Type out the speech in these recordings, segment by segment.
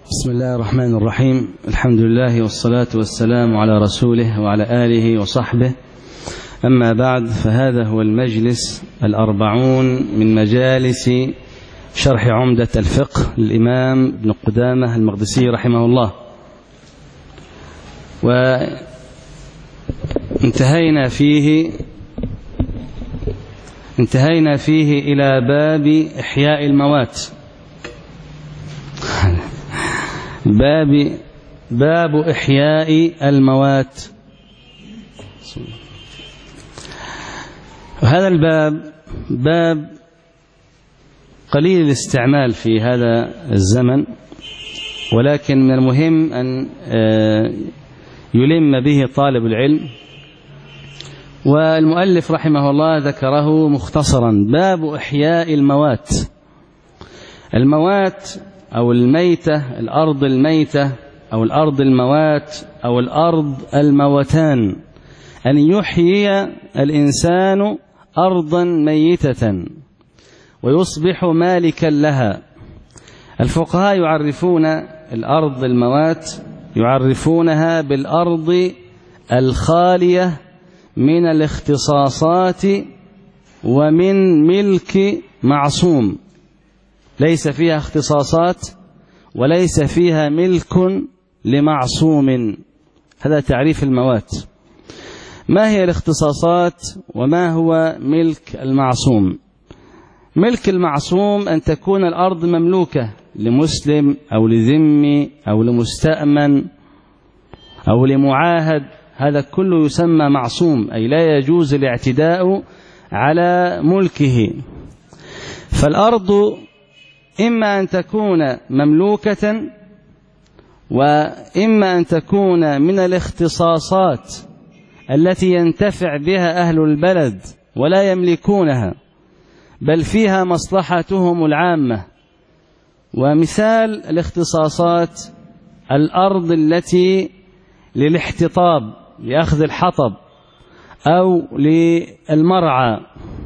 بسم الله الرحمن الرحيم. الحمد لله والصلاة والسلام على رسوله وعلى آله وصحبه. أما بعد، فهذا هو المجلس 40 من مجالس شرح عمدة الفقه للإمام ابن قدامة المقدسي رحمه الله. انتهينا فيه إلى باب إحياء الموات. باب إحياء الموات. هذا الباب باب قليل الاستعمال في هذا الزمن، ولكن من المهم أن يلم به طالب العلم، والمؤلف رحمه الله ذكره مختصرا. باب إحياء الموات. الموات أو الميتة، الأرض الميتة أو الأرض الموات أو الأرض الموتان، أن يحيي الإنسان أرضا ميتة ويصبح مالكا لها. الفقهاء يعرفون الأرض الموات، يعرفونها بالأرض الخالية من الاختصاصات ومن ملك معصوم، ليس فيها اختصاصات وليس فيها ملك لمعصوم. هذا تعريف الموات. ما هي الاختصاصات وما هو ملك المعصوم؟ ملك المعصوم أن تكون الأرض مملوكة لمسلم أو لذمي أو لمستأمن أو لمعاهد، هذا كله يسمى معصوم، أي لا يجوز الاعتداء على ملكه. فالأرض إما أن تكون مملوكة، وإما أن تكون من الاختصاصات التي ينتفع بها أهل البلد ولا يملكونها، بل فيها مصلحتهم العامة. ومثال الاختصاصات الأرض التي للاحتطاب، لأخذ الحطب أو للمرعى،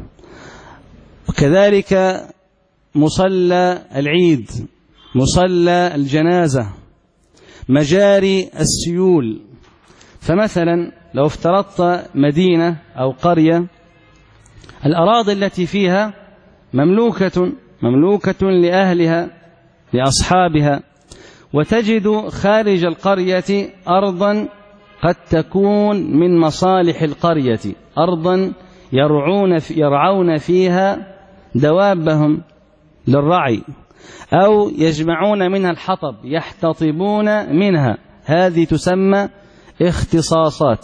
وكذلك مصلى العيد، مصلى الجنازة، مجاري السيول. فمثلا لو افترضت مدينة أو قرية، الأراضي التي فيها مملوكة لأهلها لأصحابها، وتجد خارج القرية أرضا قد تكون من مصالح القرية، أرضا يرعون فيها دوابهم للرعي، أو يجمعون منها الحطب، يحتطبون منها. هذه تسمى اختصاصات.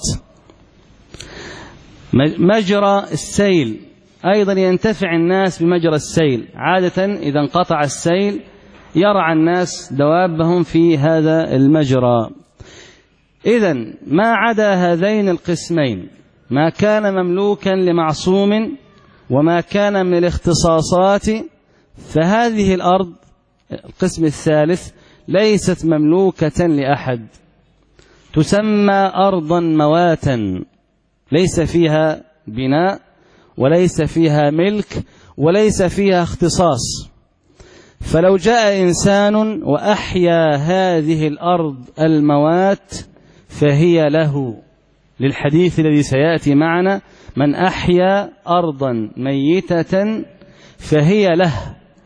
مجرى السيل أيضا ينتفع الناس بمجرى السيل، عادة إذا انقطع السيل يرعى الناس دوابهم في هذا المجرى. إذن ما عدا هذين القسمين، ما كان مملوكا لمعصوم وما كان من الاختصاصات، فهذه الأرض القسم الثالث ليست مملوكة لأحد، تسمى أرضا مواتا، ليس فيها بناء وليس فيها ملك وليس فيها اختصاص. فلو جاء إنسان وأحيا هذه الأرض الموات فهي له، للحديث الذي سيأتي معنا: من أحيا أرضا ميتة فهي له.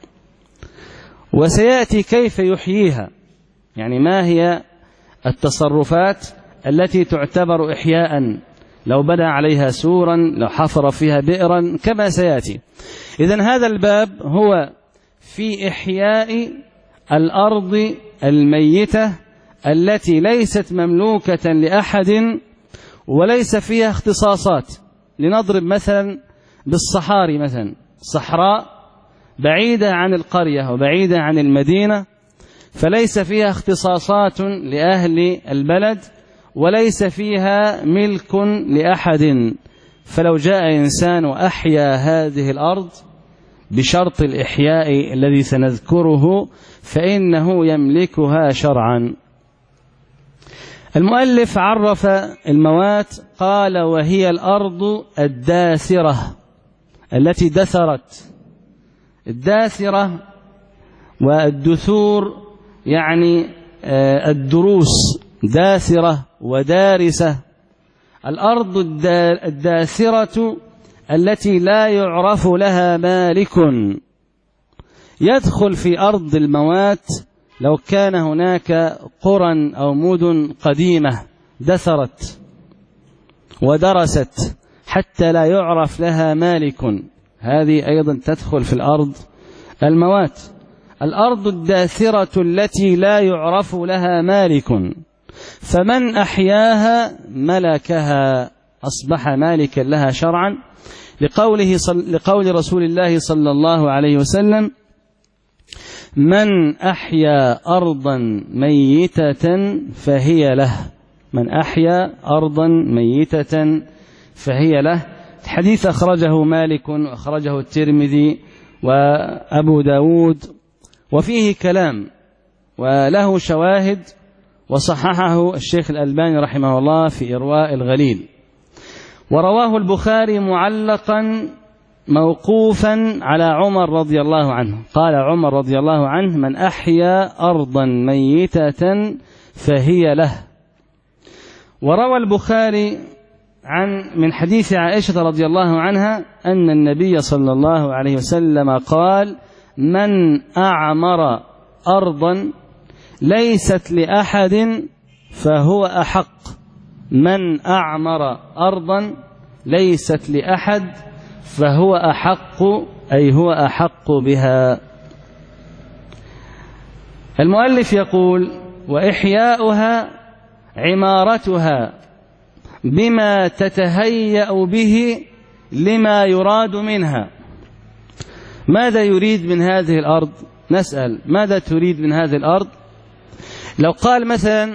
وسيأتي كيف يحييها، يعني ما هي التصرفات التي تعتبر إحياء، لو بنى عليها سورا، لو حفر فيها بئرا، كما سيأتي. إذن هذا الباب هو في إحياء الأرض الميتة التي ليست مملوكة لأحد وليس فيها اختصاصات. لنضرب مثلا بالصحاري، مثلا صحراء بعيدة عن القرية وبعيدة عن المدينة، فليس فيها اختصاصات لأهل البلد وليس فيها ملك لأحد. فلو جاء إنسان وأحيا هذه الأرض بشرط الإحياء الذي سنذكره فإنه يملكها شرعا. المؤلف عرف الموات، قال: وهي الأرض الداثرة التي دثرت. الداثرة والدثور يعني الدروس داثرة ودارسة. الأرض الداثرة التي لا يعرف لها مالك، يدخل في أرض الموات لو كان هناك قرى أو مدن قديمة دثرت ودرست حتى لا يعرف لها مالك، هذه أيضا تدخل في الأرض الموات. الأرض الداثرة التي لا يعرف لها مالك، فمن أحياها ملكها، أصبح مالكا لها شرعا، لقول رسول الله صلى الله عليه وسلم: من أحيا أرضا ميتة فهي له. من أحيا أرضا ميتة فهي له. الحديث أخرجه مالك وأخرجه الترمذي وأبو داود، وفيه كلام وله شواهد، وصححه الشيخ الألباني رحمه الله في إرواء الغليل. ورواه البخاري معلقا موقوفا على عمر رضي الله عنه، قال عمر رضي الله عنه: من أحيا أرضا ميتة فهي له. وروى البخاري من حديث عائشة رضي الله عنها أن النبي صلى الله عليه وسلم قال: من أعمر أرضا ليست لأحد فهو أحق. من أعمر أرضا ليست لأحد فهو أحق، أي هو أحق بها. المؤلف يقول: وإحياؤها عمارتها بما تتهيأ به لما يراد منها. ماذا يريد من هذه الأرض؟ نسأل: ماذا تريد من هذه الأرض؟ لو قال مثلا: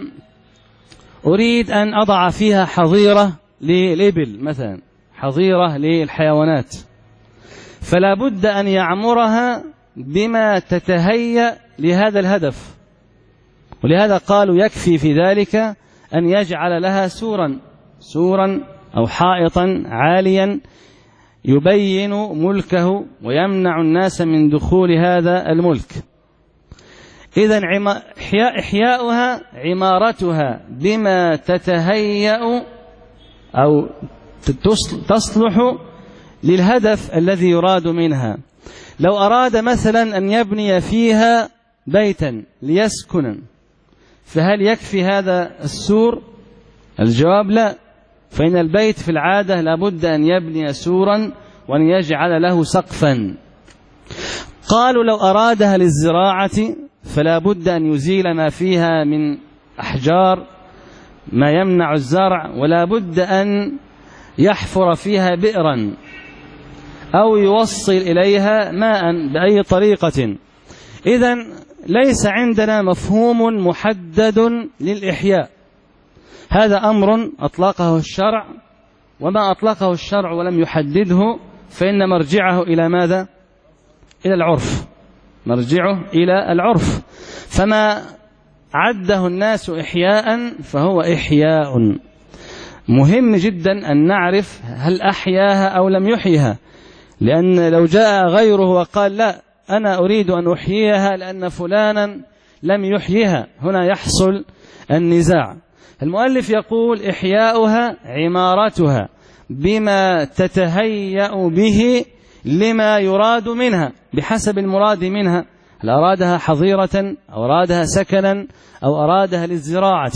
أريد أن أضع فيها حظيرة للإبل مثلا، حظيرة للحيوانات، فلا بد أن يعمرها بما تتهيأ لهذا الهدف. ولهذا قالوا يكفي في ذلك أن يجعل لها سورا أو حائطا عاليا يبين ملكه ويمنع الناس من دخول هذا الملك. إذن إحياؤها عمارتها بما تتهيأ أو تصلح للهدف الذي يراد منها. لو أراد مثلا أن يبني فيها بيتا ليسكن، فهل يكفي هذا السور؟ الجواب لا، فإن البيت في العادة لابد أن يبني سورا وأن يجعل له سقفا. قالوا لو أرادها للزراعة فلا بد أن يزيل ما فيها من أحجار ما يمنع الزرع، ولا بد أن يحفر فيها بئرا أو يوصل إليها ماء بأي طريقة. إذن ليس عندنا مفهوم محدد للإحياء، هذا أمر أطلقه الشرع، وما أطلقه الشرع ولم يحدده فإن مرجعه إلى ماذا؟ إلى العرف، مرجعه إلى العرف. فما عده الناس إحياء فهو إحياء. مهم جدا أن نعرف هل أحياها أو لم يحيها، لأن لو جاء غيره وقال لا أنا أريد أن أحييها لأن فلانا لم يحييها، هنا يحصل النزاع. المؤلف يقول: إحياؤها عمارتها بما تتهيأ به لما يراد منها، بحسب المراد منها، هل أرادها حظيرة أو أرادها سكنا أو أرادها للزراعة.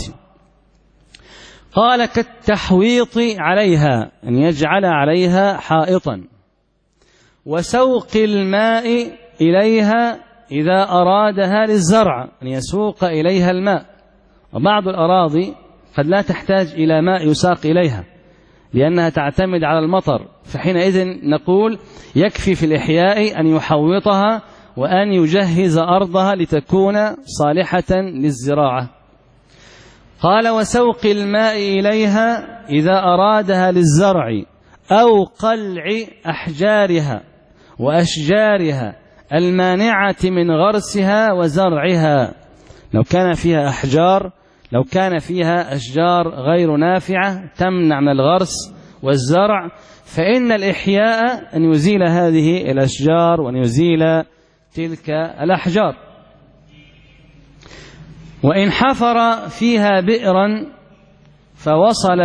قال: كالتحويط عليها، أن يجعل عليها حائطا، وسوق الماء إليها إذا أرادها للزرع، أن يسوق إليها الماء. وبعض الأراضي قد لا تحتاج إلى ماء يساق إليها لأنها تعتمد على المطر، فحينئذ نقول يكفي في الإحياء أن يحوطها وأن يجهز أرضها لتكون صالحة للزراعة. قال: وسوق الماء إليها إذا أرادها للزرع أو قلع أحجارها وأشجارها المانعة من غرسها وزرعها. لو كان فيها أحجار، لو كان فيها أشجار غير نافعة تمنع من الغرس والزرع، فإن الإحياء أن يزيل هذه الأشجار وأن يزيل تلك الأحجار. وإن حفر فيها بئرا فوصل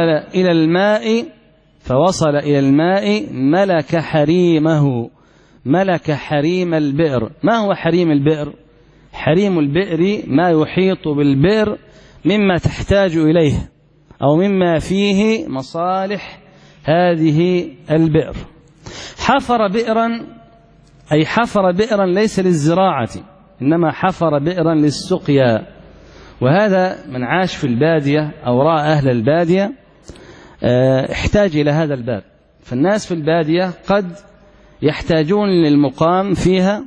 إلى الماء ملك حريم البئر. ما هو حريم البئر؟ حريم البئر ما يحيط بالبئر مما تحتاج إليه أو مما فيه مصالح هذه البئر. حفر بئرا ليس للزراعة، إنما حفر بئرا للسقيا. وهذا من عاش في البادية أو رأى أهل البادية احتاج إلى هذا الباب. فالناس في البادية قد يحتاجون للمقام فيها،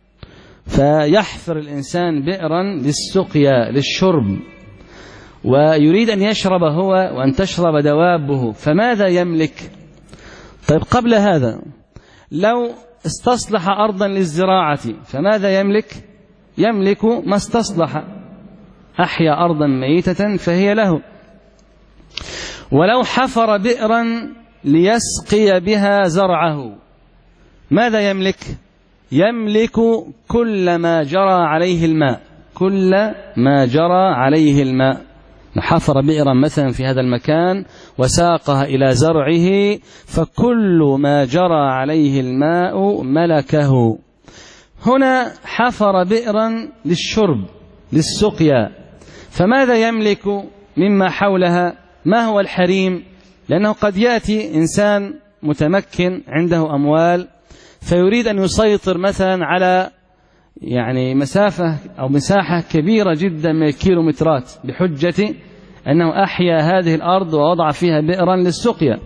فيحفر الإنسان بئرا للسقيا للشرب، ويريد أن يشرب هو وأن تشرب دوابه، فماذا يملك؟ طيب قبل هذا لو استصلح أرضا للزراعة فماذا يملك؟ يملك ما استصلح، أحيا أرضا ميتة فهي له. ولو حفر بئرا ليسقي بها زرعه ماذا يملك؟ يملك كل ما جرى عليه الماء. حفر بئرا مثلا في هذا المكان وساقها إلى زرعه، فكل ما جرى عليه الماء ملكه. هنا حفر بئرا للشرب للسقيا، فماذا يملك مما حولها؟ ما هو الحريم؟ لأنه قد يأتي إنسان متمكن عنده أموال فيريد أن يسيطر مثلا على مسافة أو مساحة كبيرة جدا من الكيلومترات بحجة أنه أحيا هذه الأرض ووضع فيها بئرا للسقيا.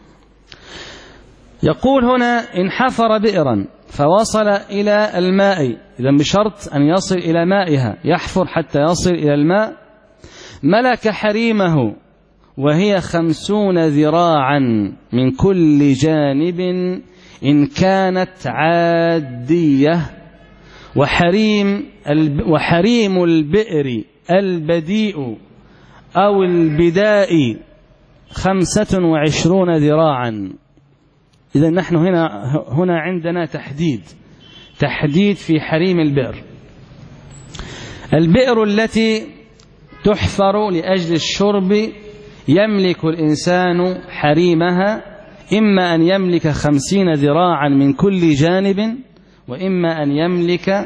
يقول هنا إن حفر بئرا فوصل إلى الماء، إذن بشرط أن يصل إلى مائها، يحفر حتى يصل إلى الماء، ملك حريمه وهي 50 ذراعا من كل جانب إن كانت عادية. وحريم البئر البديء أو البداء 25 ذراعا. إذا نحن هنا عندنا تحديد في حريم البئر. البئر التي تحفر لأجل الشرب يملك الإنسان حريمها، إما أن يملك 50 ذراعا من كل جانب، وإما أن يملك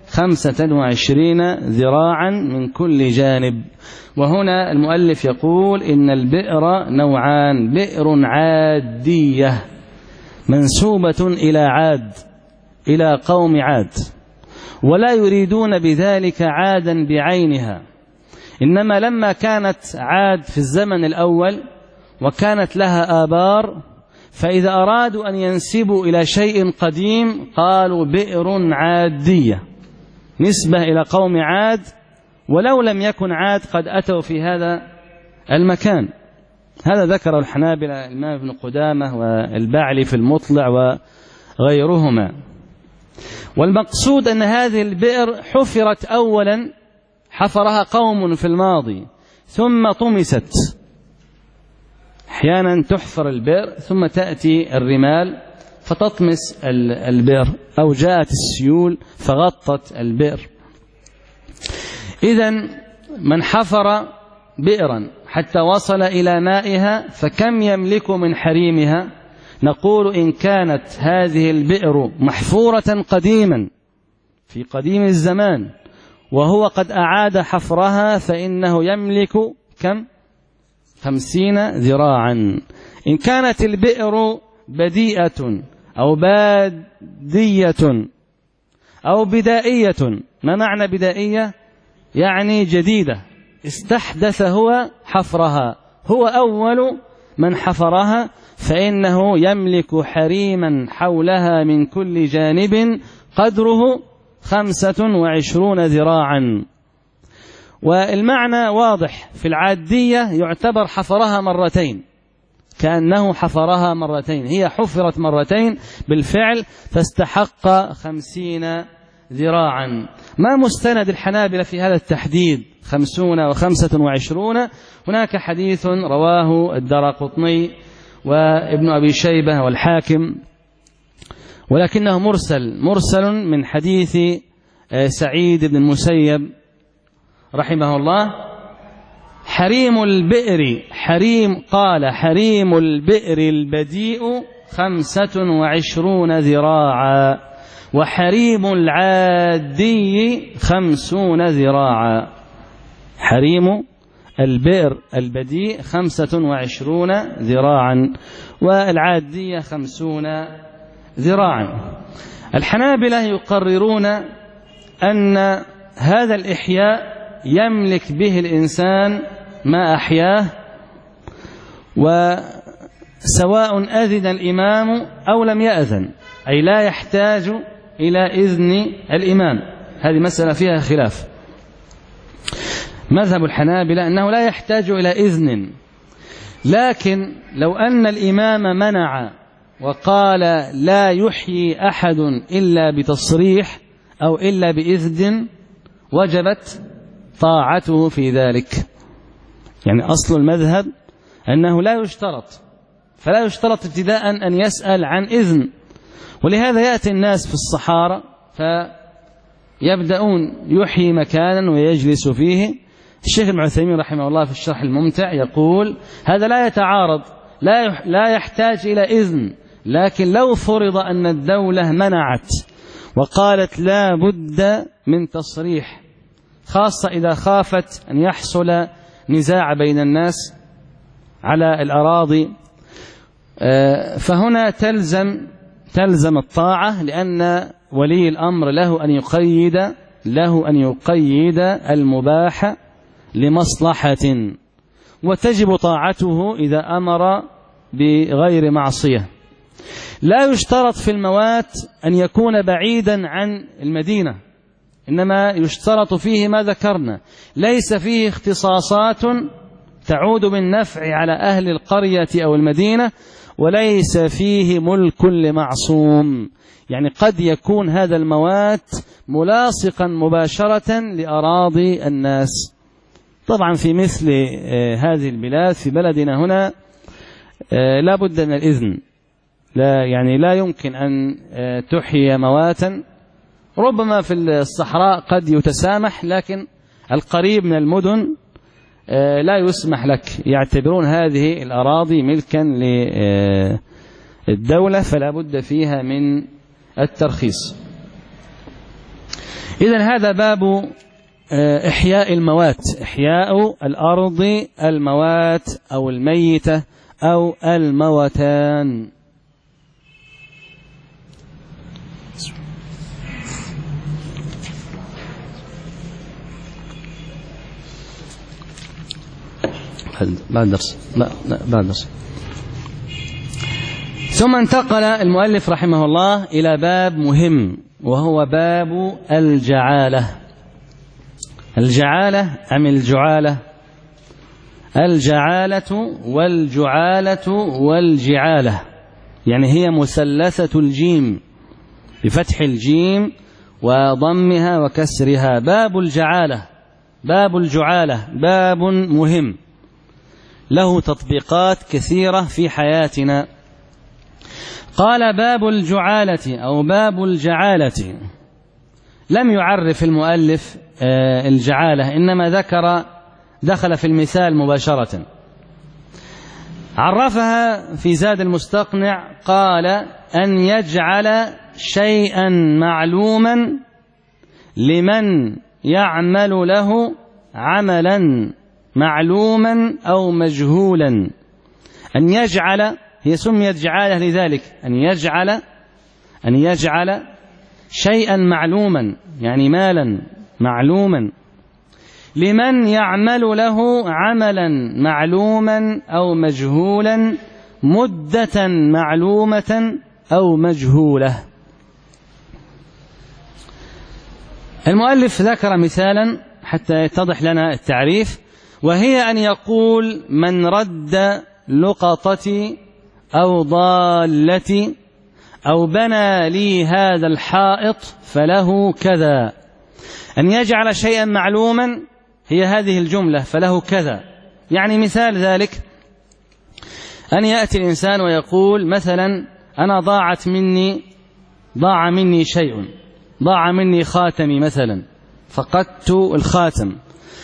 25 ذراعا من كل جانب. وهنا المؤلف يقول إن البئر نوعان: بئر عادية منسوبة إلى قوم عاد، ولا يريدون بذلك عادا بعينها، إنما لما كانت عاد في الزمن الأول وكانت لها آبار، فإذا أرادوا أن ينسبوا إلى شيء قديم قالوا بئر عادية، نسبة إلى قوم عاد، ولو لم يكن عاد قد أتوا في هذا المكان. هذا ذكر الحنابلة الإمام ابن قدامة والبعلي في المطلع وغيرهما. والمقصود أن هذه البئر حفرت أولا، حفرها قوم في الماضي ثم طمست. أحيانا تحفر البئر ثم تأتي الرمال فتطمس البئر، أو جاءت السيول فغطت البئر. إذن من حفر بئرا حتى وصل إلى مائها فكم يملك من حريمها؟ نقول إن كانت هذه البئر محفورة قديما في قديم الزمان وهو قد أعاد حفرها فإنه يملك كم؟ 50 ذراعا. إن كانت البئر بديئة أو بادية أو بدائية. ما معنى بدائية؟ يعني جديدة، استحدث هو حفرها، هو أول من حفرها، فإنه يملك حريما حولها من كل جانب قدره 25 ذراعا. والمعنى واضح. في العادية يعتبر حفرها مرتين، كأنه حفرها مرتين، هي حفرت مرتين بالفعل فاستحق 50 ذراعا. ما مستند الحنابلة في هذا التحديد 50 و25؟ هناك حديث رواه الدارقطني وابن أبي شيبة والحاكم، ولكنه مرسل من حديث سعيد بن المسيب رحمه الله: حريم البئر حريم البئر البديء 25 ذراعا، وحريم العادي 50 ذراعا. حريم البئر البديء 25 ذراعا، والعادية 50 ذراعا. الحنابلة يقررون أن هذا الإحياء يملك به الإنسان ما أحياه، وسواء أذن الإمام أو لم يأذن، أي لا يحتاج إلى إذن الإمام. هذه مسألة فيها خلاف. مذهب الحنابلة أنه لا يحتاج إلى إذن، لكن لو أن الإمام منع وقال لا يحيي أحد إلا بتصريح أو إلا بإذن وجبت طاعته في ذلك. يعني أصل المذهب أنه لا يشترط، فلا يشترط ابتداء أن يسأل عن إذن. ولهذا يأتي الناس في الصحارى فيبدأون يحيي مكانا ويجلس فيه. الشيخ ابن عثيمين رحمه الله في الشرح الممتع يقول: هذا لا يتعارض، لا يحتاج إلى إذن، لكن لو فرض أن الدولة منعت وقالت لا بد من تصريح، خاصة إذا خافت أن يحصل نزاع بين الناس على الأراضي، فهنا تلزم الطاعة، لأن ولي الأمر له أن يقيد المباح لمصلحة، وتجب طاعته إذا أمر بغير معصية. لا يشترط في الموات أن يكون بعيدا عن المدينة، إنما يشترط فيه ما ذكرنا: ليس فيه اختصاصات تعود بالنفع على أهل القرية أو المدينة، وليس فيه ملك لمعصوم. يعني قد يكون هذا الموات ملاصقا مباشرة لأراضي الناس. طبعا في مثل هذه البلاد، في بلدنا هنا لا بد من الإذن، لا يمكن أن تحيي مواتا. ربما في الصحراء قد يتسامح، لكن القريب من المدن لا يسمح لك، يعتبرون هذه الأراضي ملكا للدولة، فلا بد فيها من الترخيص. إذن هذا باب إحياء الموات، إحياء الأرض الموات أو الميتة أو الموتان. بعد درس. بعد درس. ثم انتقل المؤلف رحمه الله إلى باب مهم، وهو باب الجعالة. الجعالة أم الجعالة؟ الجعالة والجعالة والجعالة، يعني هي مثلثة الجيم بفتح الجيم وضمها وكسرها. باب الجعالة، باب الجعالة باب مهم له تطبيقات كثيرة في حياتنا. قال: باب الجعالة أو باب الجعالة. لم يعرف المؤلف الجعالة، إنما دخل في المثال مباشرة. عرفها في زاد المستقنع، قال: أن يجعل شيئا معلوما لمن يعمل له عملا معلوما أو مجهولا. أن يجعل، هي سميت جعالة لذلك، أن يجعل شيئا معلوما، يعني مالا معلوما، لمن يعمل له عملا معلوما أو مجهولا، مدة معلومة أو مجهولة. المؤلف ذكر مثالا حتى يتضح لنا التعريف، وهي أن يقول: من رد لقطتي أو ضالتي أو بنى لي هذا الحائط فله كذا. أن يجعل شيئا معلوما هي هذه الجملة، فله كذا. يعني مثال ذلك أن يأتي الإنسان ويقول مثلا: أنا ضاع مني شيء، ضاع مني خاتمي مثلا، فقدت الخاتم،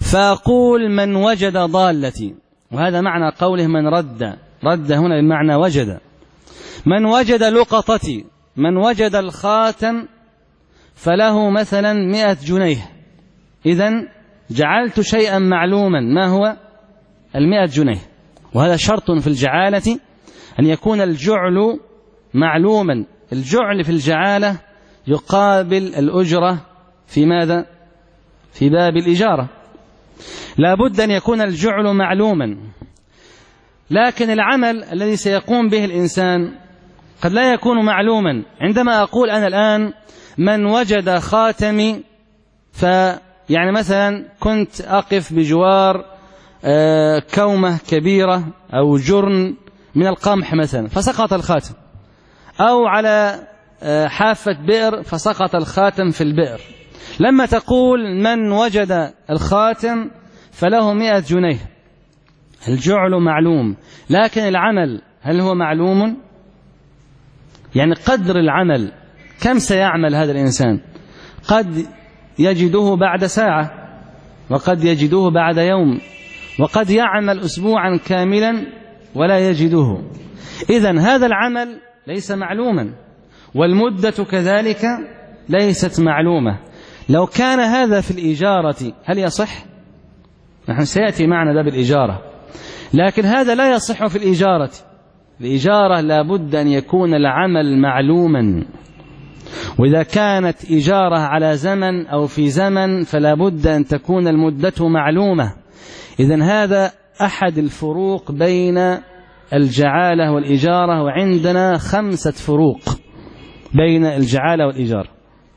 فأقول من وجد ضالتي، وهذا معنى قوله من رد هنا بمعنى وجد. من وجد لقطتي، من وجد الخاتم فله مثلا 100 جنيه. إذن جعلت شيئا معلوما، ما هو 100 جنيه. وهذا شرط في الجعالة أن يكون الجعل معلوما. الجعل في الجعالة يقابل الأجرة في ماذا؟ في باب الإجارة. لا بد أن يكون الجعل معلوما. لكن العمل الذي سيقوم به الإنسان قد لا يكون معلوما. عندما أقول أنا الآن من وجد خاتمي، يعني مثلا كنت أقف بجوار كومة كبيرة أو جرن من القمح مثلا فسقط الخاتم، أو على حافة بئر فسقط الخاتم في البئر. لما تقول من وجد الخاتم فله 100 جنيه، الجعل معلوم، لكن العمل هل هو معلوم؟ يعني قدر العمل كم سيعمل هذا الإنسان؟ قد يجده بعد ساعة، وقد يجده بعد يوم، وقد يعمل أسبوعا كاملا ولا يجده. إذن هذا العمل ليس معلوما، والمدة كذلك ليست معلومة. لو كان هذا في الإجارة هل يصح؟ نحن سيأتي معنا ده بالإجارة، لكن هذا لا يصح في الإجارة. الإجارة لا بد أن يكون العمل معلوما، وإذا كانت إجارة على زمن أو في زمن فلا بد أن تكون المدة معلومة. إذن هذا أحد الفروق بين الجعالة والإجارة، وعندنا 5 فروق بين الجعالة والإجارة.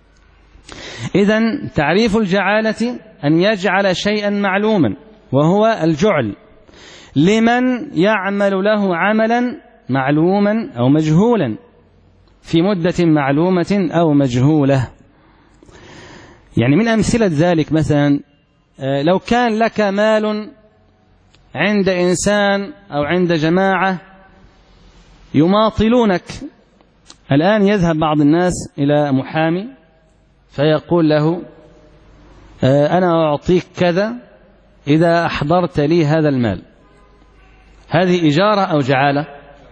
إذن تعريف الجعالة أن يجعل شيئا معلوما، وهو الجعل لمن يعمل له عملا معلوما أو مجهولا في مدة معلومة أو مجهولة. يعني من أمثلة ذلك مثلا لو كان لك مال عند إنسان أو عند جماعة يماطلونك، الآن يذهب بعض الناس إلى محامي فيقول له أنا أعطيك كذا إذا أحضرت لي هذا المال. هذه إجارة أو جعالة؟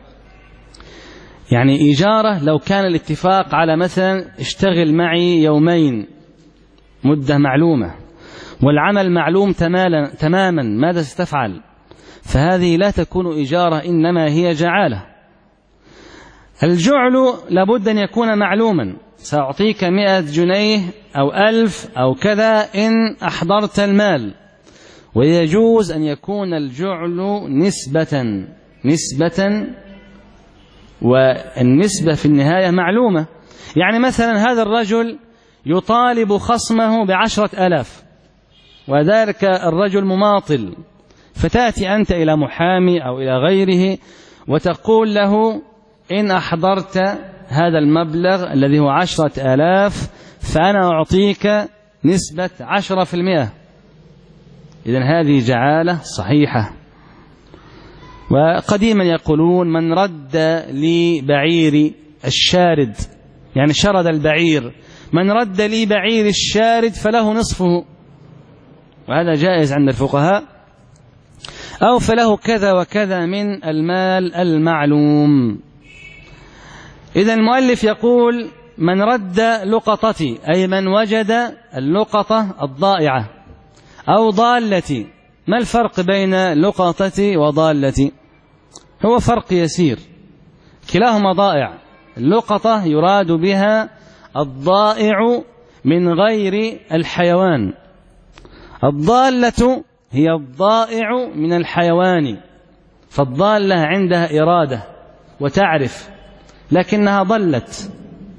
يعني إجارة لو كان الاتفاق على مثلا اشتغل معي يومين مدة معلومة والعمل معلوم تماما ماذا ستفعل، فهذه لا تكون إجارة إنما هي جعالة. الجعل لابد أن يكون معلوما، سأعطيك 100 جنيه أو 1000 أو كذا إن أحضرت المال. ويجوز أن يكون الجعل نسبة والنسبة في النهاية معلومة. يعني مثلا هذا الرجل يطالب خصمه ب10,000 وذلك الرجل مماطل، فتأتي أنت إلى محامي أو إلى غيره وتقول له إن أحضرت هذا المبلغ الذي هو 10,000 فأنا أعطيك نسبة 10%. إذن هذه جعالة صحيحة. وقديما يقولون من رد لي بعيري الشارد، يعني شرد البعير، من رد لي بعير الشارد فله نصفه، وهذا جائز عند الفقهاء، أو فله كذا وكذا من المال المعلوم. إذا المؤلف يقول من رد لقطتي، أي من وجد اللقطة الضائعة أو ضالتي. ما الفرق بين لقطتي وضالتي؟ هو فرق يسير، كلاهما ضائع. اللقطة يراد بها الضائع من غير الحيوان، الضالة هي الضائع من الحيوان، فالضالة عندها إرادة وتعرف لكنها ضلت.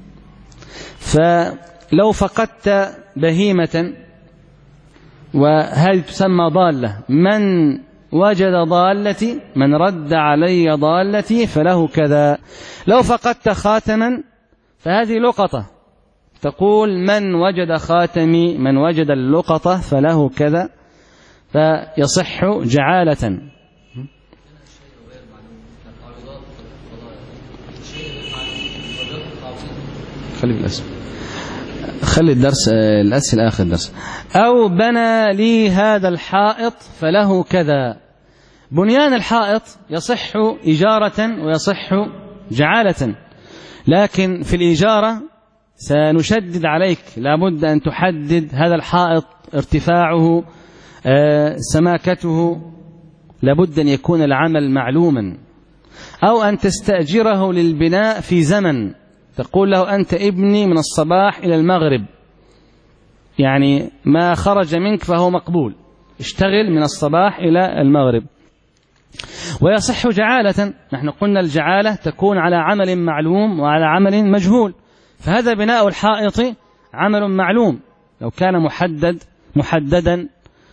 فلو فقدت بهيمة وهذه تسمى ضالة، من وجد ضالتي، من رد علي ضالتي فله كذا. لو فقدت خاتما فهذه لقطة، تقول من وجد خاتمي، من وجد اللقطة فله كذا، فيصح جعالة. خلي بالاسم خلي الدرس الأسئلة آخر الدرس. أو بنى لي هذا الحائط فله كذا. بنيان الحائط يصح إجارة ويصح جعالة، لكن في الإجارة سنشدد عليك، لابد أن تحدد هذا الحائط ارتفاعه، سماكته، لابد أن يكون العمل معلوما. أو أن تستأجره للبناء في زمن، تقول له أنت ابني من الصباح إلى المغرب، يعني ما خرج منك فهو مقبول، اشتغل من الصباح إلى المغرب. ويصح جعالة، نحن قلنا الجعالة تكون على عمل معلوم وعلى عمل مجهول، فهذا بناء الحائط عمل معلوم لو كان محددا.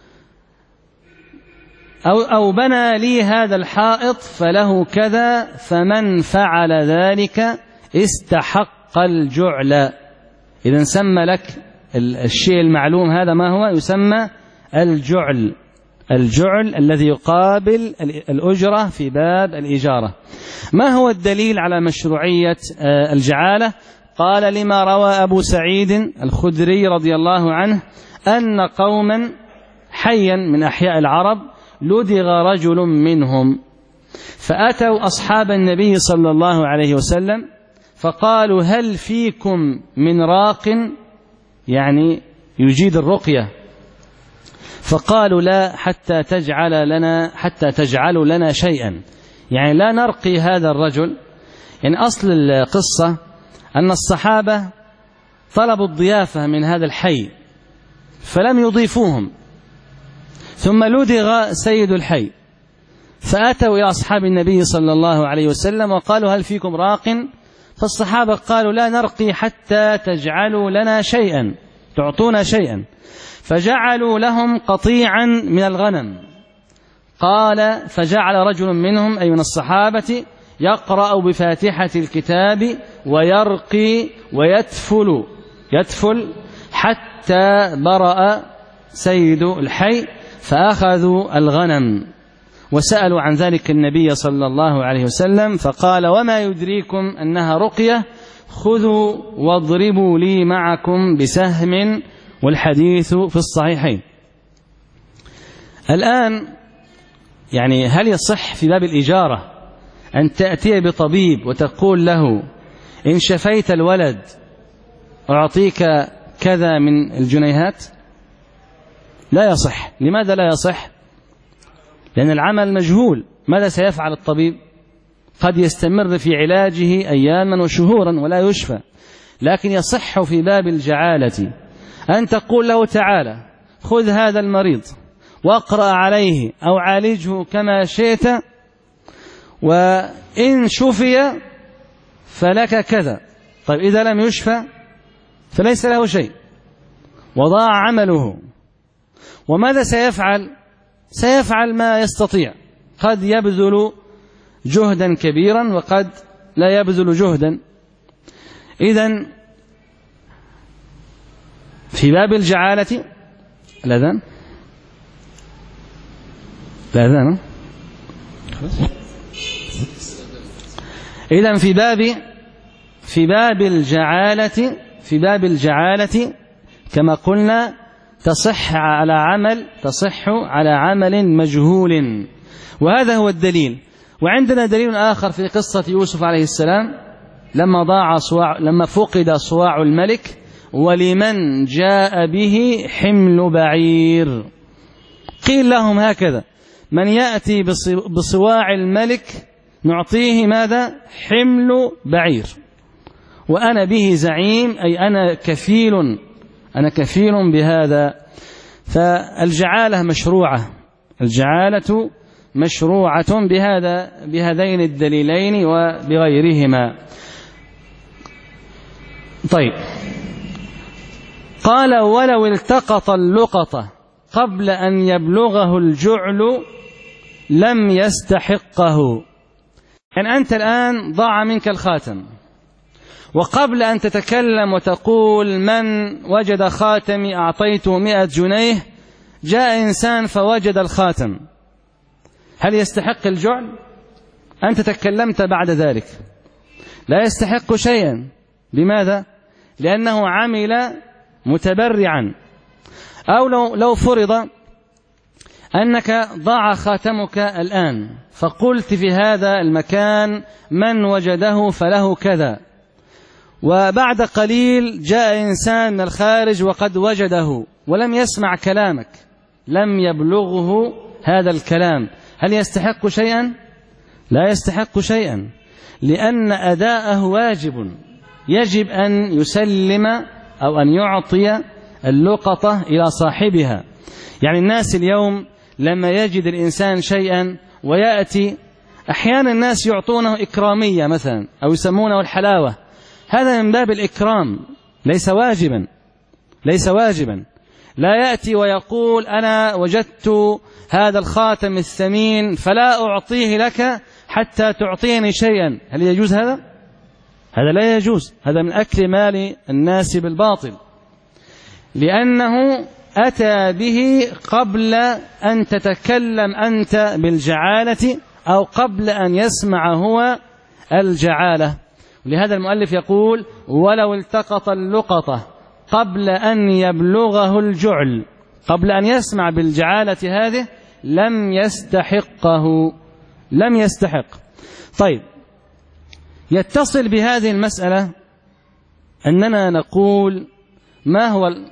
أو بنى لي هذا الحائط فله كذا، فمن فعل ذلك استحق الجعل. إذا سمى لك الشيء المعلوم هذا ما هو؟ يسمى الجعل، الجعل الذي يقابل الأجرة في باب الإجارة. ما هو الدليل على مشروعية الجعالة؟ قال: لما روى أبو سعيد الخدري رضي الله عنه أن قوما حيا من أحياء العرب لدغ رجل منهم، فأتوا أصحاب النبي صلى الله عليه وسلم فقالوا: هل فيكم من راق؟ يعني يجيد الرقية. فقالوا: لا، حتى تجعلوا لنا شيئا، يعني لا نرقي هذا الرجل. يعني أصل القصة أن الصحابة طلبوا الضيافة من هذا الحي فلم يضيفوهم، ثم لدغ سيد الحي فأتوا إلى أصحاب النبي صلى الله عليه وسلم وقالوا: هل فيكم راق؟ فالصحابة قالوا: لا نرقي حتى تجعلوا لنا شيئا، تعطونا شيئا. فجعلوا لهم قطيعا من الغنم. قال: فجعل رجل منهم، أي من الصحابة، يقرأ بفاتحة الكتاب ويرقي ويتفل حتى برأ سيد الحي، فأخذوا الغنم وسألوا عن ذلك النبي صلى الله عليه وسلم، فقال: وما يدريكم أنها رقية؟ خذوا واضربوا لي معكم بسهم، والحديث في الصحيحين. الآن يعني هل يصح في باب الإجارة أن تأتي بطبيب وتقول له: إن شفيت الولد أعطيك كذا من الجنيهات؟ لا يصح. لماذا لا يصح؟ لأن العمل مجهول. ماذا سيفعل الطبيب؟ قد يستمر في علاجه أياما وشهورا ولا يشفى. لكن يصح في باب الجعالة أن تقول له: تعالى خذ هذا المريض واقرأ عليه أو عالجه كما شئت، وإن شفي فلك كذا. طيب إذا لم يشفى فليس له شيء وضاع عمله. وماذا سيفعل؟ سيفعل ما يستطيع، قد يبذل جهدا كبيرا وقد لا يبذل جهدا. إذن في باب الجعالة الأذان إذن في باب الجعالة كما قلنا تصح على عمل مجهول، وهذا هو الدليل. وعندنا دليل آخر في قصة يوسف عليه السلام لما فقد صواع الملك: ولمن جاء به حمل بعير. قيل لهم هكذا: من يأتي بصواع الملك نعطيه ماذا؟ حمل بعير، وأنا به زعيم، أي أنا كفيل بهذا. فالجعالة مشروعة، الجعالة مشروعة بهذين الدليلين وبغيرهما. طيب، قال: ولو التقط اللقطة قبل أن يبلغه الجعل لم يستحقه. يعني أنت الآن ضاع منك الخاتم، وقبل أن تتكلم وتقول من وجد خاتمي أعطيته 100 جنيه، جاء إنسان فوجد الخاتم، هل يستحق الجعل؟ أنت تكلمت بعد ذلك، لا يستحق شيئا. لماذا؟ لأنه عمل متبرعا. أو لو فرض أنك ضاع خاتمك الآن، فقلت في هذا المكان من وجده فله كذا، وبعد قليل جاء إنسان من الخارج وقد وجده ولم يسمع كلامك، لم يبلغه هذا الكلام، هل يستحق شيئا؟ لا يستحق شيئا، لأن أداءه واجب، يجب أن يسلم أو أن يعطي اللقطة إلى صاحبها. يعني الناس اليوم لما يجد الإنسان شيئا ويأتي، أحيانا الناس يعطونه إكرامية مثلا أو يسمونه الحلاوة، هذا من باب الإكرام، ليس واجبا. لا يأتي ويقول أنا وجدت هذا الخاتم الثمين فلا أعطيه لك حتى تعطيني شيئا، هل يجوز هذا؟ هذا لا يجوز، هذا من أكل مال الناس بالباطل، لأنه أتى به قبل أن تتكلم أنت بالجعالة أو قبل أن يسمع هو الجعالة. ولهذا المؤلف يقول ولو التقط اللقطة قبل أن يبلغه الجعل، قبل أن يسمع بالجعالة هذه لم يستحق. طيب، يتصل بهذه المسألة أننا نقول ما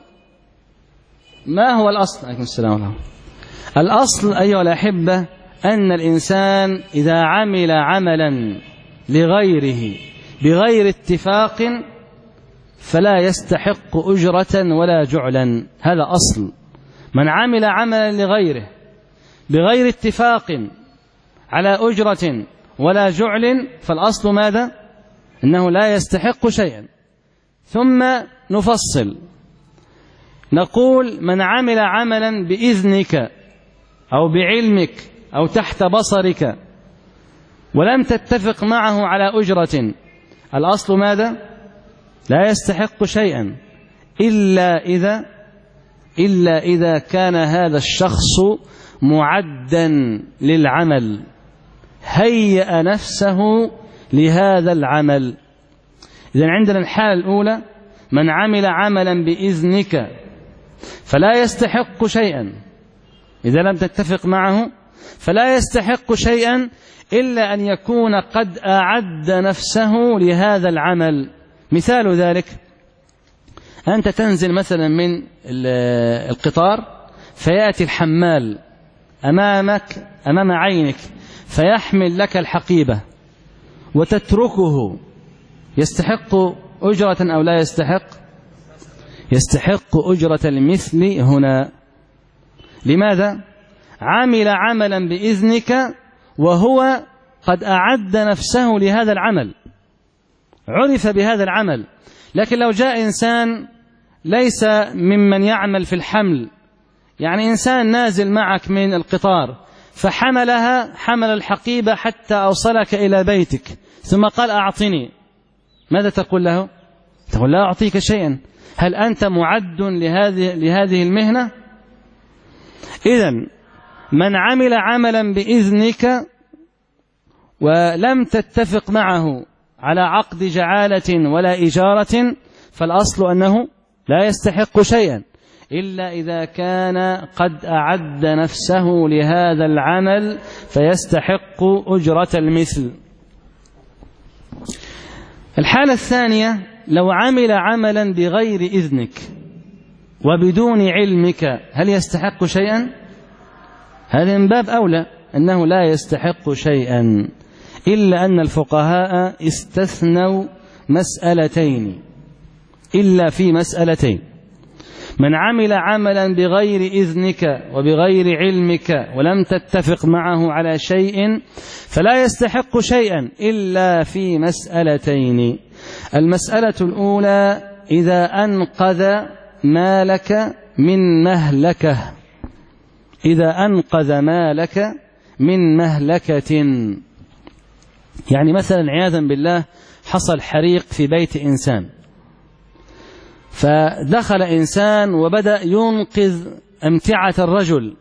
هو الأصل؟ عليكم السلام ورحمة. الأصل أيها الأحبة أن الإنسان إذا عمل عملا لغيره بغير اتفاق فلا يستحق أجرة ولا جعلا، هذا أصل. من عمل عملا لغيره بغير اتفاق على أجرة ولا جعل فالأصل ماذا؟ إنه لا يستحق شيئا. ثم نفصل، نقول من عمل عملا بإذنك أو بعلمك أو تحت بصرك ولم تتفق معه على أجرة، الأصل ماذا؟ لا يستحق شيئا إلا إذا كان هذا الشخص معدا للعمل، هيأ نفسه لهذا العمل. إذن عندنا الحالة الأولى من عمل عملا بإذنك فلا يستحق شيئا، إذا لم تتفق معه فلا يستحق شيئا إلا أن يكون قد أعد نفسه لهذا العمل. مثال ذلك أنت تنزل مثلا من القطار فيأتي الحمال أمام عينك فيحمل لك الحقيبة وتتركه، يستحق أجرة أو لا يستحق؟ يستحق أجرة المثل هنا. لماذا؟ عمل عملا بإذنك وهو قد أعد نفسه لهذا العمل، عرف بهذا العمل. لكن لو جاء إنسان ليس ممن يعمل في الحمل، يعني إنسان نازل معك من القطار حمل الحقيبة حتى أوصلك إلى بيتك ثم قال أعطني، ماذا تقول له؟ تقول لا أعطيك شيئا، هل أنت معد لهذه المهنة؟ إذن من عمل عملا بإذنك ولم تتفق معه على عقد جعالة ولا إجارة فالأصل أنه لا يستحق شيئا إلا إذا كان قد أعد نفسه لهذا العمل فيستحق أجرة المثل. الحالة الثانية لو عمل عملا بغير إذنك وبدون علمك هل يستحق شيئا؟ هذا من باب أولى أنه لا يستحق شيئا، إلا أن الفقهاء استثنوا مسألتين، إلا في مسألتين: من عمل عملا بغير إذنك وبغير علمك ولم تتفق معه على شيء فلا يستحق شيئا إلا في مسألتين. المسألة الأولى إذا أنقذ مالك من مهلكة، إذا أنقذ مالك من مهلكة، يعني مثلا عياذا بالله حصل حريق في بيت إنسان، فدخل إنسان وبدأ ينقذ أمتعة الرجل،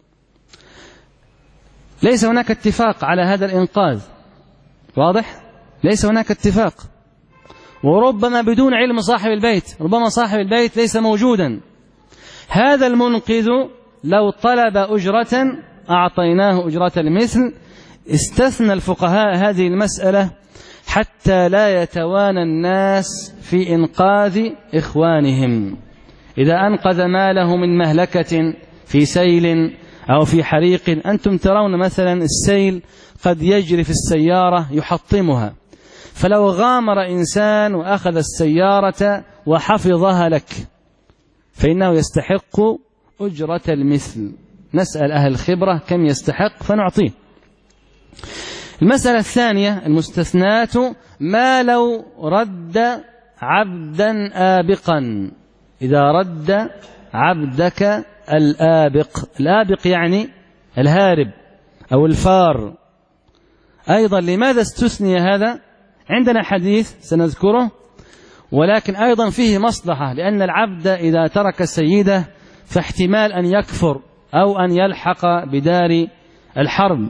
ليس هناك اتفاق على هذا الإنقاذ، واضح؟ ليس هناك اتفاق، وربما بدون علم صاحب البيت، ربما صاحب البيت ليس موجودا. هذا المنقذ لو طلب أجرة أعطيناه أجرة المثل. استثنى الفقهاء هذه المسألة حتى لا يتوانى الناس في إنقاذ إخوانهم. إذا أنقذ ماله من مهلكة في سيل أو في حريق، أنتم ترون مثلا السيل قد يجري في السيارة يحطمها، فلو غامر إنسان وأخذ السيارة وحفظها لك فإنه يستحق أجرة المثل. نسأل أهل الخبرة كم يستحق فنعطيه. المسألة الثانية المستثنات ما لو رد عبدا آبقا. إذا رد عبدك الآبق يعني الهارب أو الفار. أيضا لماذا استثني هذا؟ عندنا حديث سنذكره، ولكن أيضا فيه مصلحة، لأن العبد إذا ترك سيده فاحتمال أن يكفر أو أن يلحق بدار الحرب.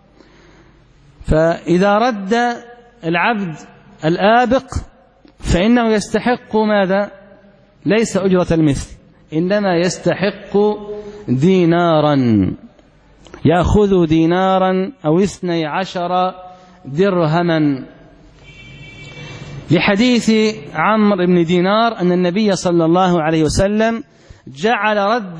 فإذا رد العبد الآبق فإنه يستحق ماذا؟ ليس أجرة المثل، إنما يستحق دينارا، يأخذ دينارا أو 12 درهما، لحديث عمرو بن دينار أن النبي صلى الله عليه وسلم جعل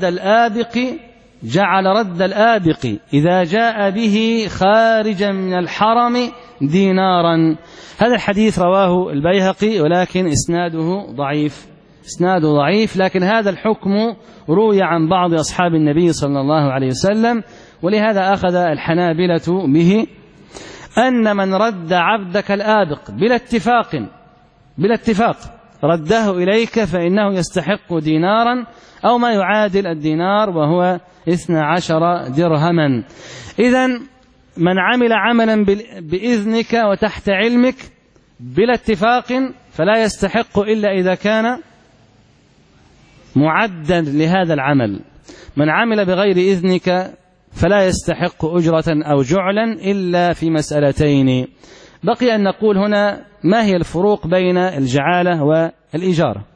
رد الآبق إذا جاء به خارجا من الحرم دينارا. هذا الحديث رواه البيهقي ولكن إسناده ضعيف، لكن هذا الحكم روي عن بعض أصحاب النبي صلى الله عليه وسلم، ولهذا أخذ الحنابلة به أن من رد عبدك الآبق بلا اتفاق رده إليك فإنه يستحق دينارا أو ما يعادل الدينار وهو 12 درهما. إذن من عمل عملا بإذنك وتحت علمك بلا اتفاق فلا يستحق إلا إذا كان معدا لهذا العمل. من عمل بغير إذنك فلا يستحق أجرة أو جعلا إلا في مسألتين. بقي أن نقول هنا ما هي الفروق بين الجعالة والإجارة.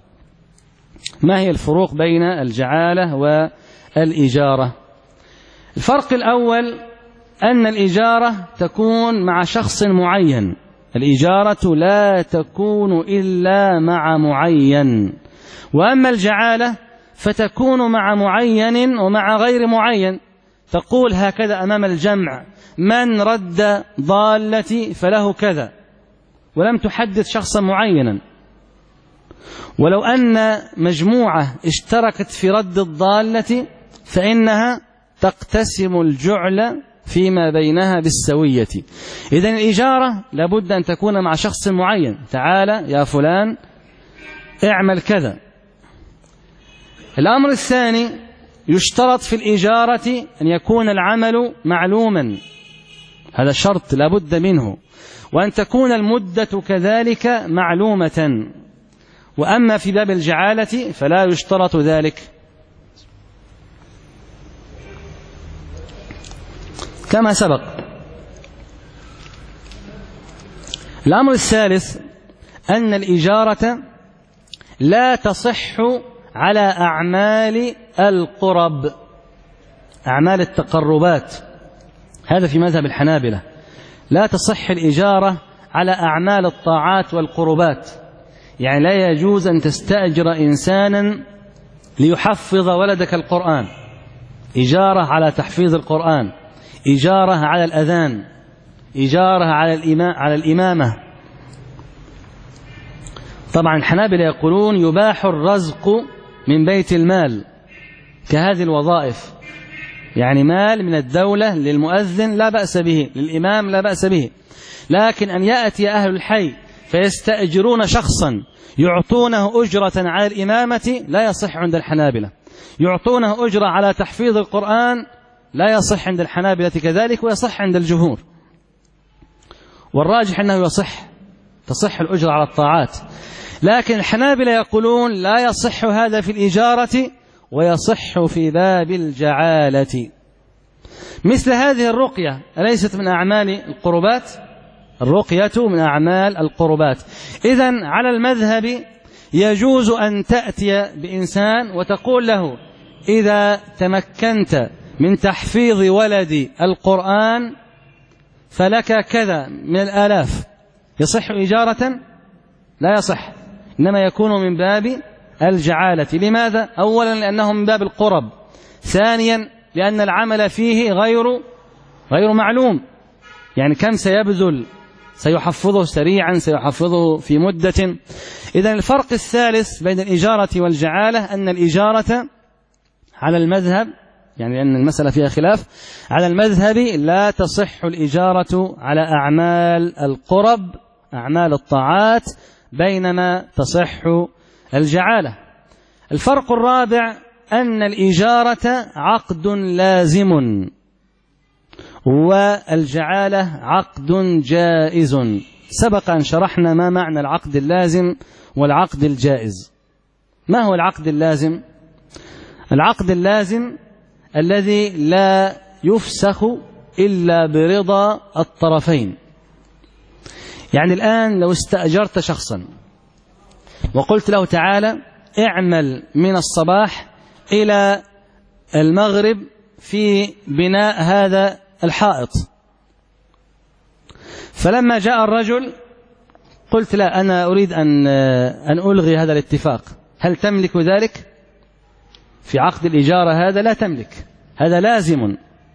الفرق الأول أن الإجارة تكون مع شخص معين، الإجارة لا تكون إلا مع معين، وأما الجعالة فتكون مع معين ومع غير معين. تقول هكذا أمام الجمع: من رد ضالتي فله كذا، ولم تحدث شخصا معينا. ولو أن مجموعة اشتركت في رد الضالة فإنها تقتسم الجعل فيما بينها بالسوية. إذن الإجارة لابد أن تكون مع شخص معين: تعال يا فلان اعمل كذا. الأمر الثاني: يشترط في الإجارة أن يكون العمل معلوما، هذا شرط لابد منه، وأن تكون المدة كذلك معلومة. وأما في باب الجعالة فلا يشترط ذلك، كما سبق. الأمر الثالث أن الإجارة لا تصح على أعمال القرب، أعمال التقربات. هذا في مذهب الحنابلة، لا تصح الإجارة على أعمال الطاعات والقربات. يعني لا يجوز أن تستأجر إنسانا ليحفظ ولدك القرآن، إجارة على تحفيظ القرآن، إجارة على الأذان، إجارة على الإمامة. طبعا الحنابلة يقولون يباح الرزق من بيت المال كهذه الوظائف، يعني مال من الدولة للمؤذن لا بأس به، للإمام لا بأس به، لكن أن يأتي أهل الحي فيستأجرون شخصا يعطونه أجرة على الإمامة لا يصح عند الحنابلة، يعطونه أجرة على تحفيظ القرآن لا يصح عند الحنابلة كذلك، ويصح عند الجمهور. والراجح أنه تصح الأجرة على الطاعات، لكن الحنابلة يقولون لا يصح هذا في الإجارة ويصح في باب الجعالة. مثل هذه الرقية أليست من أعمال القربات؟ الرقية من أعمال القربات. إذن على المذهب يجوز أن تأتي بإنسان وتقول له إذا تمكنت من تحفيظ ولدي القرآن فلك كذا من الآلاف. يصح إجارة؟ لا يصح، إنما يكون من باب الجعالة. لماذا؟ أولا لأنه من باب القرب، ثانيا لأن العمل فيه غير معلوم، يعني كم سيبذل، سيحفظه سريعا، سيحفظه في مدة. إذن الفرق الثالث بين الإجارة والجعالة أن الإجارة على المذهب، يعني أن المسألة فيها خلاف، على المذهب لا تصح الإجارة على أعمال القرب، أعمال الطاعات، بينما تصح الجعالة. الفرق الرابع أن الإجارة عقد لازم والجعالة عقد جائز. سبق أن شرحنا ما معنى العقد اللازم والعقد الجائز. ما هو العقد اللازم؟ العقد اللازم الذي لا يفسخ إلا برضا الطرفين. يعني الآن لو استأجرت شخصا وقلت له تعالى اعمل من الصباح إلى المغرب في بناء هذا الحائط، فلما جاء الرجل قلت لا أنا أريد أن ألغي هذا الاتفاق، هل تملك ذلك؟ في عقد الإجارة هذا لا تملك، هذا لازم.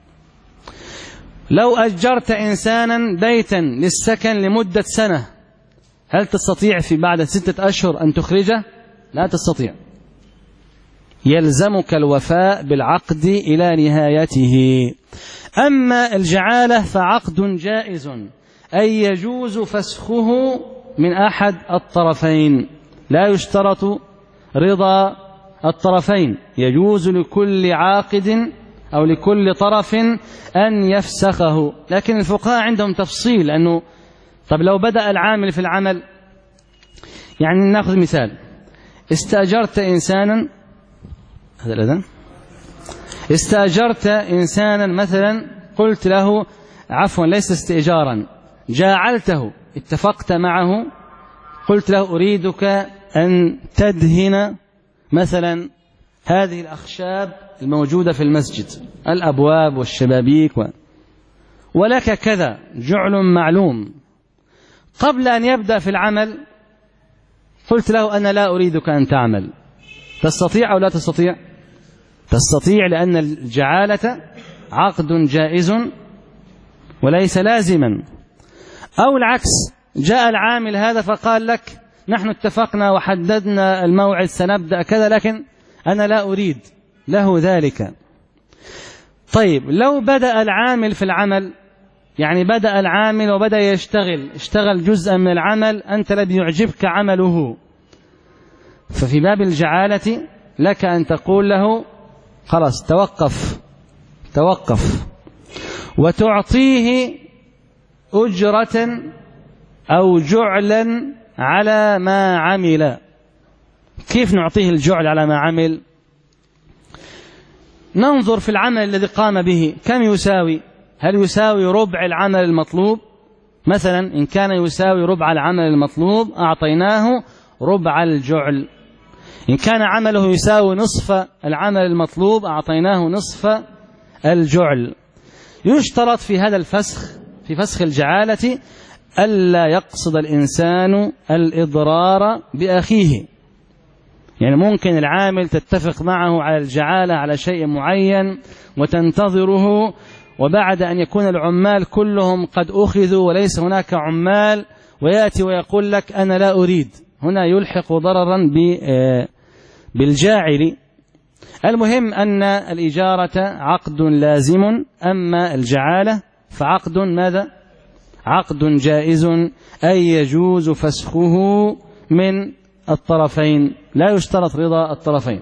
لو أجرت إنسانا بيتا للسكن لمدة سنة، هل تستطيع في بعد 6 أشهر أن تخرجه؟ لا تستطيع، يلزمك الوفاء بالعقد إلى نهايته. أما الجعالة فعقد جائز، أي يجوز فسخه من أحد الطرفين، لا يشترط رضا الطرفين، يجوز لكل عاقد أو لكل طرف أن يفسخه. لكن الفقهاء عندهم تفصيل، أنه طب لو بدأ العامل في العمل، يعني نأخذ مثال، استأجرت إنسانا، هذا الأذان، استأجرت إنسانا مثلا، قلت له عفوا ليس استئجارا، جاعلته، اتفقت معه، قلت له أريدك أن تدهن مثلا هذه الأخشاب الموجودة في المسجد، الأبواب والشبابيك ولك كذا جعل معلوم. قبل أن يبدأ في العمل قلت له أنا لا أريدك أن تعمل، تستطيع أو لا تستطيع؟ تستطيع، لأن الجعالة عقد جائز وليس لازما. أو العكس، جاء العامل هذا فقال لك نحن اتفقنا وحددنا الموعد سنبدأ كذا، لكن أنا لا أريد، له ذلك. طيب لو بدأ العامل في العمل، يعني بدأ العامل وبدأ اشتغل جزءا من العمل، أنت لم يعجبك عمله، ففي باب الجعالة لك أن تقول له خلاص توقف، وتعطيه أجرة أو جعلا على ما عمل. كيف نعطيه الجعل على ما عمل؟ ننظر في العمل الذي قام به كم يساوي، هل يساوي ربع العمل المطلوب؟ مثلا إن كان يساوي ربع العمل المطلوب أعطيناه ربع الجعل، إن كان عمله يساوي نصف العمل المطلوب أعطيناه نصف الجعل. يشترط في هذا الفسخ، في فسخ الجعالة، ألا يقصد الإنسان الإضرار بأخيه. يعني ممكن العامل تتفق معه على الجعالة على شيء معين وتنتظره، وبعد أن يكون العمال كلهم قد أخذوا وليس هناك عمال، ويأتي ويقول لك أنا لا أريد، هنا يلحق ضررا بالجاعل. المهم أن الإجارة عقد لازم، أما الجعالة فعقد ماذا؟ عقد جائز، أي يجوز فسخه من الطرفين، لا يشترط رضا الطرفين.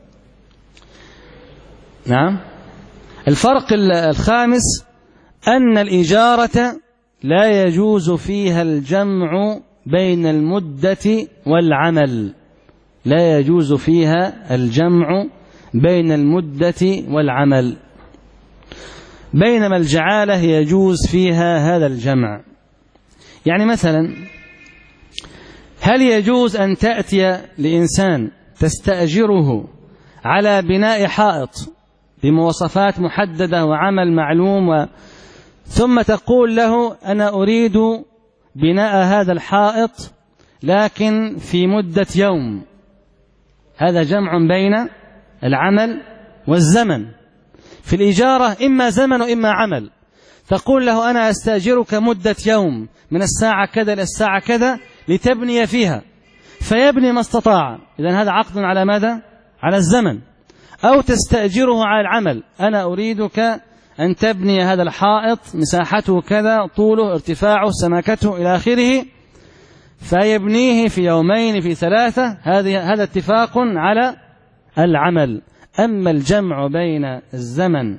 نعم. الفرق الخامس أن الإجارة لا يجوز فيها الجمع بين المدة والعمل، لا يجوز فيها الجمع بين المدة والعمل، بينما الجعالة يجوز فيها هذا الجمع. يعني مثلا هل يجوز أن تأتي لإنسان تستأجره على بناء حائط بمواصفات محددة وعمل معلوم ثم تقول له أنا أريد بناء هذا الحائط لكن في مدة يوم؟ هذا جمع بين العمل والزمن. في الإجارة إما زمن وإما عمل. تقول له أنا أستأجرك مدة يوم من الساعة كذا إلى الساعة كذا لتبني فيها، فيبني ما استطاع. إذن هذا عقد على ماذا؟ على الزمن. أو تستأجره على العمل، أنا أريدك أن تبني هذا الحائط مساحته كذا، طوله، ارتفاعه، سماكته إلى آخره، فيبنيه في يومين في 3. هذا اتفاق على العمل. أما الجمع بين الزمن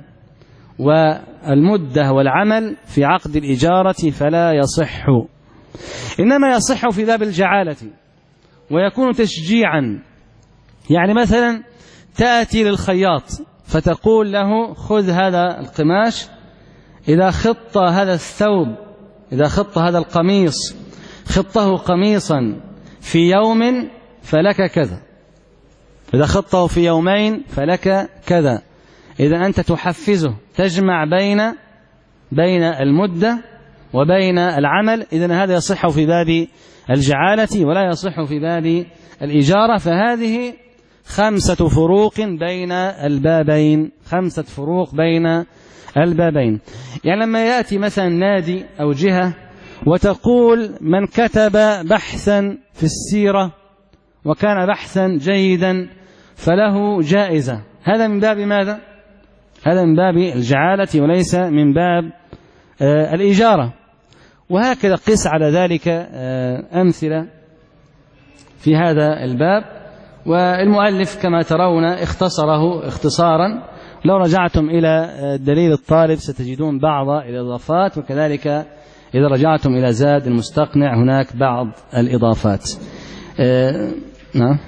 والمدة والعمل في عقد الإجارة فلا يصح، إنما يصح في باب الجعالة ويكون تشجيعا. يعني مثلا تأتي للخياط فتقول له خذ هذا القماش، إذا خط هذا الثوب، إذا خط هذا القميص، خطه قميصا في يوم فلك كذا، إذا خطه في يومين فلك كذا. إذا أنت تحفزه، تجمع بين المدة وبين العمل. إذن هذا يصح في باب الجعالة ولا يصح في باب الإجارة. فهذه 5 فروق بين البابين، 5 فروق بين البابين. يعني لما يأتي مثلا نادي أو جهة وتقول من كتب بحثا في السيرة وكان بحثا جيدا فله جائزة، هذا من باب ماذا؟ هذا من باب الجعالة وليس من باب الإجارة. وهكذا قس على ذلك أمثلة في هذا الباب. والمؤلف كما ترون اختصره اختصارا. لو رجعتم إلى دليل الطالب ستجدون بعض الإضافات، وكذلك إذا رجعتم إلى زاد المستقنع هناك بعض الإضافات. نعم.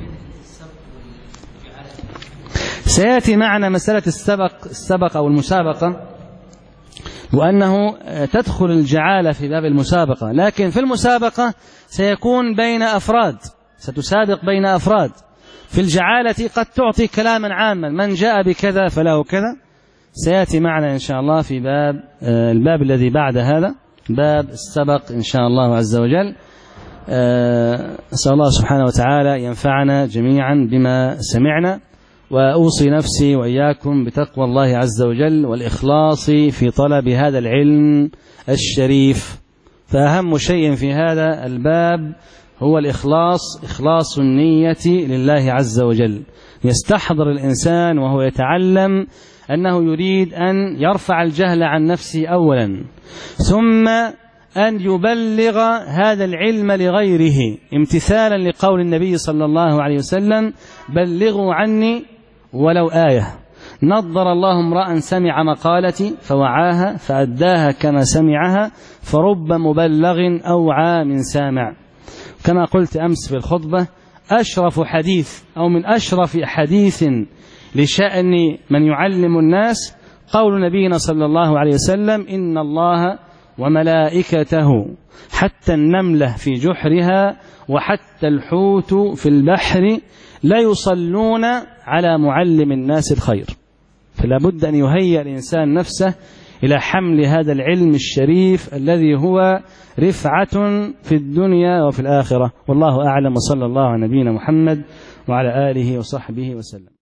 سيأتي معنا مسألة السبق أو المسابقة، وأنه تدخل الجعالة في باب المسابقة، لكن في المسابقة سيكون بين أفراد، ستسابق بين أفراد. في الجعالة قد تعطي كلاما عاما، من جاء بكذا فله كذا. سيأتي معنا إن شاء الله في باب الباب الذي بعد هذا، باب السبق إن شاء الله عز وجل. أسأل الله سبحانه وتعالى ينفعنا جميعا بما سمعنا، وأوصي نفسي وإياكم بتقوى الله عز وجل والإخلاص في طلب هذا العلم الشريف. فأهم شيء في هذا الباب هو الإخلاص، إخلاص النية لله عز وجل. يستحضر الإنسان وهو يتعلم أنه يريد أن يرفع الجهل عن نفسه أولا، ثم أن يبلغ هذا العلم لغيره امتثالا لقول النبي صلى الله عليه وسلم: بلغوا عني ولو آية. نضر الله امرأ سمع مقالتي فوعاها فأداها كما سمعها، فرب مبلغ أوعى من سامع. كما قلت أمس في الخطبة، أشرف حديث أو من أشرف حديث لشأن من يعلم الناس قول نبينا صلى الله عليه وسلم: إن الله وملائكته حتى النملة في جحرها وحتى الحوت في البحر لا يصلون على معلم الناس الخير. فلا بد أن يهيئ الإنسان نفسه إلى حمل هذا العلم الشريف الذي هو رفعة في الدنيا وفي الآخرة. والله أعلم، وصلى الله على نبينا محمد وعلى آله وصحبه وسلم.